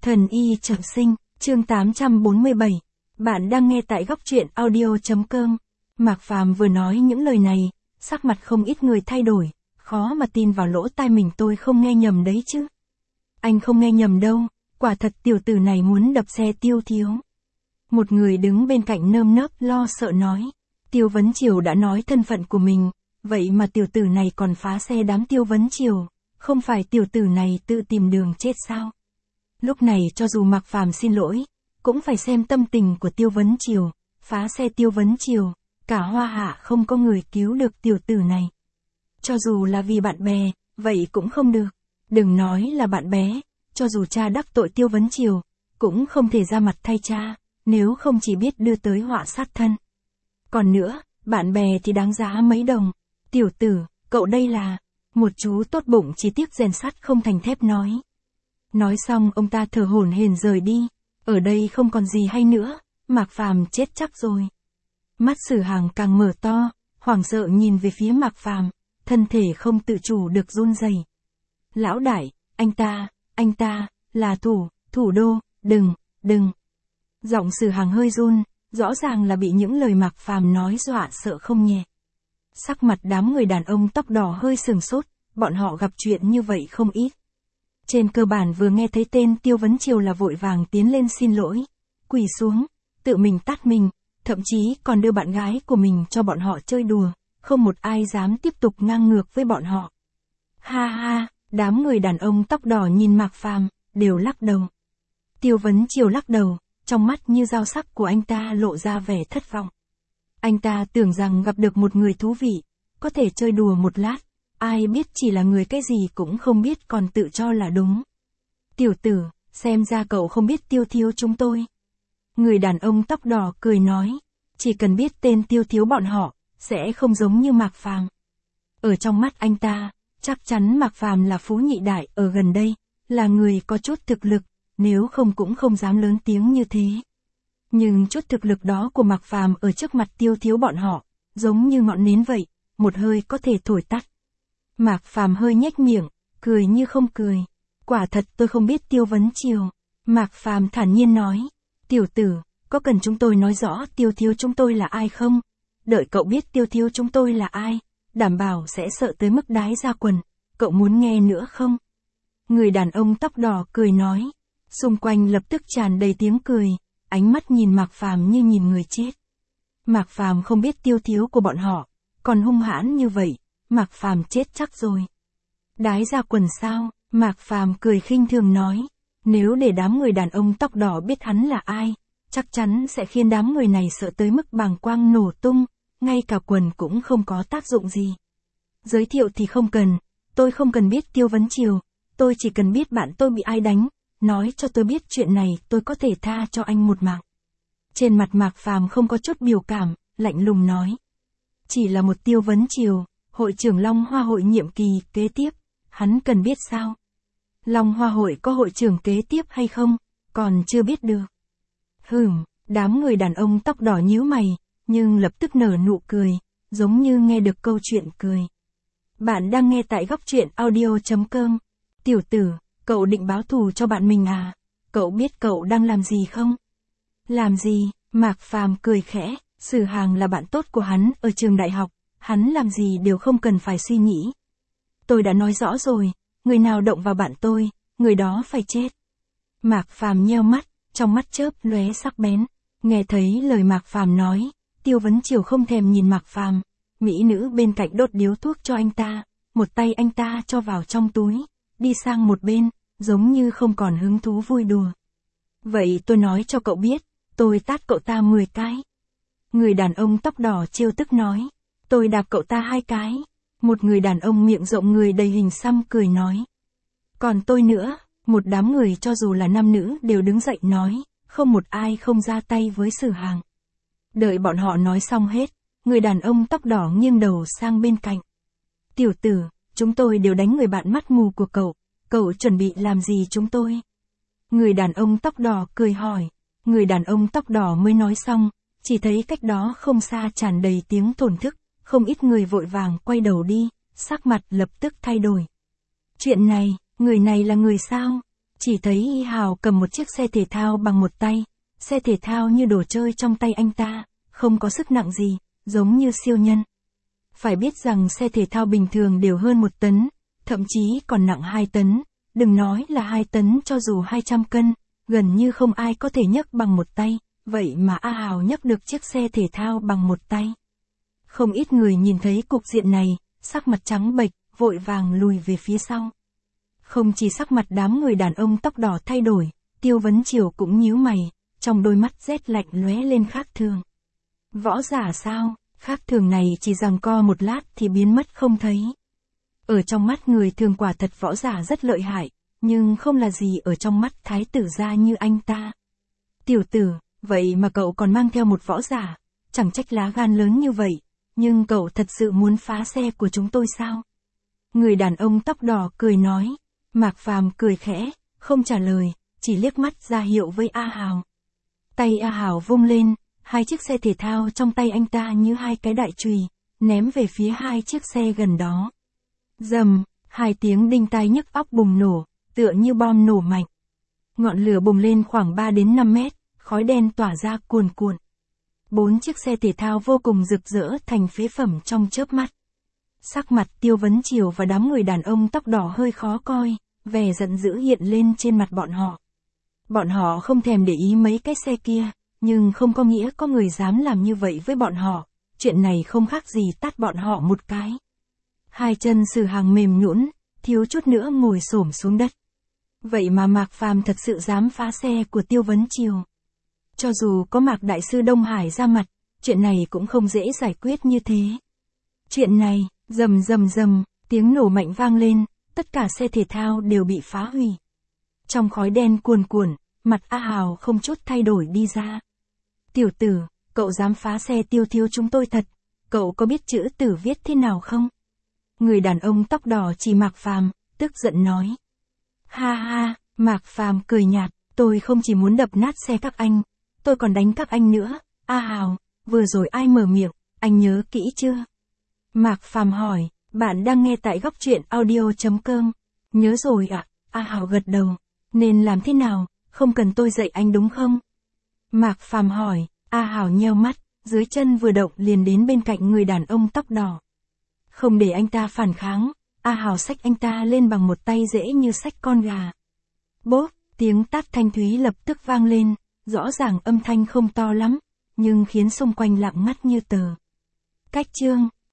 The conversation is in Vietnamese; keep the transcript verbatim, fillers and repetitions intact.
Thần y trọng sinh, chương tám trăm bốn mươi bảy. Bạn đang nghe tại góc truyện audio chấm com. Mạc Phàm vừa nói những lời này, sắc mặt không ít người thay đổi, khó mà tin vào lỗ tai mình, tôi không nghe nhầm đấy chứ. Anh không nghe nhầm đâu, quả thật tiểu tử này muốn đập xe Tiêu Thiếu. Một người đứng bên cạnh nơm nớp lo sợ nói. Tiêu Vấn Triều đã nói thân phận của mình, vậy mà tiểu tử này còn phá xe đám Tiêu Vấn Triều, không phải tiểu tử này tự tìm đường chết sao? Lúc này cho dù Mạc Phàm xin lỗi, cũng phải xem tâm tình của Tiêu Vấn Triều, phá xe Tiêu Vấn Triều, cả Hoa Hạ không có người cứu được tiểu tử này. Cho dù là vì bạn bè, vậy cũng không được. Đừng nói là bạn bè, cho dù cha đắc tội Tiêu Vấn Triều, cũng không thể ra mặt thay cha, nếu không chỉ biết đưa tới họa sát thân. Còn nữa, bạn bè thì đáng giá mấy đồng. Tiểu tử, cậu đây là... Một chú tốt bụng chỉ tiếc rèn sắt không thành thép nói. Nói xong ông ta thở hổn hển rời đi. Ở đây không còn gì hay nữa, Mạc Phàm chết chắc rồi. Mắt Sử Hàng càng mở to, hoảng sợ nhìn về phía Mạc Phàm, thân thể không tự chủ được run rẩy. Lão đại, anh ta, anh ta, là thủ, thủ đô, đừng, đừng. Giọng Sử Hàng hơi run, rõ ràng là bị những lời Mạc Phàm nói dọa sợ không nhẹ. Sắc mặt đám người đàn ông tóc đỏ hơi sừng sốt, bọn họ gặp chuyện như vậy không ít. Trên cơ bản vừa nghe thấy tên Tiêu Vấn Triều là vội vàng tiến lên xin lỗi, quỳ xuống, tự mình tát mình, thậm chí còn đưa bạn gái của mình cho bọn họ chơi đùa, không một ai dám tiếp tục ngang ngược với bọn họ. Ha ha, đám người đàn ông tóc đỏ nhìn Mạc Phàm, đều lắc đầu. Tiêu Vấn Triều lắc đầu, trong mắt như dao sắc của anh ta lộ ra vẻ thất vọng. Anh ta tưởng rằng gặp được một người thú vị, có thể chơi đùa một lát, ai biết chỉ là người cái gì cũng không biết còn tự cho là đúng. Tiểu tử, xem ra cậu không biết Tiêu Thiếu chúng tôi. Người đàn ông tóc đỏ cười nói, chỉ cần biết tên Tiêu Thiếu bọn họ, sẽ không giống như Mạc Phàm. Ở trong mắt anh ta, chắc chắn Mạc Phàm là phú nhị đại ở gần đây, là người có chút thực lực, nếu không cũng không dám lớn tiếng như thế. Nhưng chút thực lực đó của Mạc Phàm ở trước mặt Tiêu Thiếu bọn họ, giống như ngọn nến vậy, một hơi có thể thổi tắt. Mạc Phàm hơi nhếch miệng, cười như không cười. Quả thật tôi không biết Tiêu Vấn Triều. Mạc Phàm thản nhiên nói. Tiểu tử, có cần chúng tôi nói rõ Tiêu Thiếu chúng tôi là ai không? Đợi cậu biết Tiêu Thiếu chúng tôi là ai, đảm bảo sẽ sợ tới mức đái ra quần. Cậu muốn nghe nữa không? Người đàn ông tóc đỏ cười nói. Xung quanh lập tức tràn đầy tiếng cười, ánh mắt nhìn Mạc Phàm như nhìn người chết. Mạc Phàm không biết Tiêu Thiếu của bọn họ, còn hung hãn như vậy, Mạc Phàm chết chắc rồi. Đái ra quần sao? Mạc Phàm cười khinh thường nói. Nếu để đám người đàn ông tóc đỏ biết hắn là ai, chắc chắn sẽ khiến đám người này sợ tới mức bàng quang nổ tung, ngay cả quần cũng không có tác dụng gì. Giới thiệu thì không cần, tôi không cần biết Tiêu Vấn Triều, tôi chỉ cần biết bạn tôi bị ai đánh, nói cho tôi biết chuyện này tôi có thể tha cho anh một mạng. Trên mặt Mạc Phàm không có chút biểu cảm, lạnh lùng nói. Chỉ là một Tiêu Vấn Triều, hội trưởng Long Hoa hội nhiệm kỳ kế tiếp, hắn cần biết sao? Long Hoa hội có hội trưởng kế tiếp hay không, còn chưa biết được. Hừm, đám người đàn ông tóc đỏ nhíu mày, nhưng lập tức nở nụ cười, giống như nghe được câu chuyện cười. Bạn đang nghe tại góc truyện audio chấm com. Tiểu tử, cậu định báo thù cho bạn mình à? Cậu biết cậu đang làm gì không? Làm gì? Mạc Phàm cười khẽ, Sử Hàng là bạn tốt của hắn ở trường đại học, hắn làm gì đều không cần phải suy nghĩ. Tôi đã nói rõ rồi, người nào động vào bạn tôi, người đó phải chết. Mạc Phàm nheo mắt, trong mắt chớp lóe sắc bén. Nghe thấy lời Mạc Phàm nói, Tiêu Vấn Triều không thèm nhìn Mạc Phàm, mỹ nữ bên cạnh đốt điếu thuốc cho anh ta, một tay anh ta cho vào trong túi, đi sang một bên, giống như không còn hứng thú vui đùa. Vậy tôi nói cho cậu biết, tôi tát cậu ta mười cái. Người đàn ông tóc đỏ trêu tức nói, tôi đạp cậu ta hai cái. Một người đàn ông miệng rộng người đầy hình xăm cười nói. Còn tôi nữa, một đám người cho dù là nam nữ đều đứng dậy nói, không một ai không ra tay với Sử Hàng. Đợi bọn họ nói xong hết, người đàn ông tóc đỏ nghiêng đầu sang bên cạnh. Tiểu tử, chúng tôi đều đánh người bạn mắt mù của cậu, cậu chuẩn bị làm gì chúng tôi? Người đàn ông tóc đỏ cười hỏi, người đàn ông tóc đỏ mới nói xong, chỉ thấy cách đó không xa tràn đầy tiếng thổn thức, không ít người vội vàng quay đầu đi, sắc mặt lập tức thay đổi. Chuyện này, người này là người sao? Chỉ thấy Y Hào cầm một chiếc xe thể thao bằng một tay, xe thể thao như đồ chơi trong tay anh ta, không có sức nặng gì, giống như siêu nhân. Phải biết rằng xe thể thao bình thường đều hơn một tấn, thậm chí còn nặng hai tấn, đừng nói là hai tấn cho dù hai trăm cân, gần như không ai có thể nhấc bằng một tay, vậy mà A Hào nhấc được chiếc xe thể thao bằng một tay. Không ít người nhìn thấy cục diện này, sắc mặt trắng bệch, vội vàng lùi về phía sau. Không chỉ sắc mặt đám người đàn ông tóc đỏ thay đổi, Tiêu Vấn Triều cũng nhíu mày, trong đôi mắt rét lạnh lóe lên khác thường. Võ giả sao? Khác thường này chỉ giằng co một lát thì biến mất không thấy. Ở trong mắt người thường quả thật võ giả rất lợi hại, nhưng không là gì ở trong mắt thái tử gia như anh ta. Tiểu tử, vậy mà cậu còn mang theo một võ giả, chẳng trách lá gan lớn như vậy, nhưng cậu thật sự muốn phá xe của chúng tôi sao? Người đàn ông tóc đỏ cười nói. Mạc Phàm cười khẽ, không trả lời, chỉ liếc mắt ra hiệu với A Hào. Tay A Hào vung lên, hai chiếc xe thể thao trong tay anh ta như hai cái đại chùy, ném về phía hai chiếc xe gần đó. Rầm, hai tiếng đinh tai nhức óc bùng nổ, tựa như bom nổ mạnh. Ngọn lửa bùng lên khoảng ba đến năm mét, khói đen tỏa ra cuồn cuộn. Bốn chiếc xe thể thao vô cùng rực rỡ thành phế phẩm trong chớp mắt. Sắc mặt Tiêu Vấn Triều và đám người đàn ông tóc đỏ hơi khó coi, vẻ giận dữ hiện lên trên mặt bọn họ. Bọn họ không thèm để ý mấy cái xe kia, nhưng không có nghĩa có người dám làm như vậy với bọn họ, chuyện này không khác gì tát bọn họ một cái. Hai chân Sử Hàng mềm nhũn, thiếu chút nữa ngồi xổm xuống đất. Vậy mà Mạc Phàm thật sự dám phá xe của Tiêu Vấn Triều. Cho dù có Mạc Đại sư Đông Hải ra mặt, chuyện này cũng không dễ giải quyết như thế. Chuyện này, rầm rầm rầm, tiếng nổ mạnh vang lên, tất cả xe thể thao đều bị phá hủy. Trong khói đen cuồn cuộn, mặt A Hào không chút thay đổi đi ra. Tiểu tử, cậu dám phá xe Tiêu thiếu chúng tôi thật, cậu có biết chữ tử viết thế nào không? Người đàn ông tóc đỏ chỉ Mạc Phàm, tức giận nói. Ha ha, Mạc Phàm cười nhạt, tôi không chỉ muốn đập nát xe các anh, tôi còn đánh các anh nữa. A Hào, vừa rồi ai mở miệng, anh nhớ kỹ chưa? Mạc Phàm hỏi, bạn đang nghe tại góc truyện audio chấm com. Nhớ rồi ạ, à? A Hào gật đầu. Nên làm thế nào, không cần tôi dạy anh đúng không? Mạc Phàm hỏi, A Hào nheo mắt, dưới chân vừa động liền đến bên cạnh người đàn ông tóc đỏ. Không để anh ta phản kháng, A Hào xách anh ta lên bằng một tay dễ như xách con gà. Bốp, tiếng tát thanh thúy lập tức vang lên, rõ ràng âm thanh không to lắm, nhưng khiến xung quanh lặng ngắt như tờ. Cách chương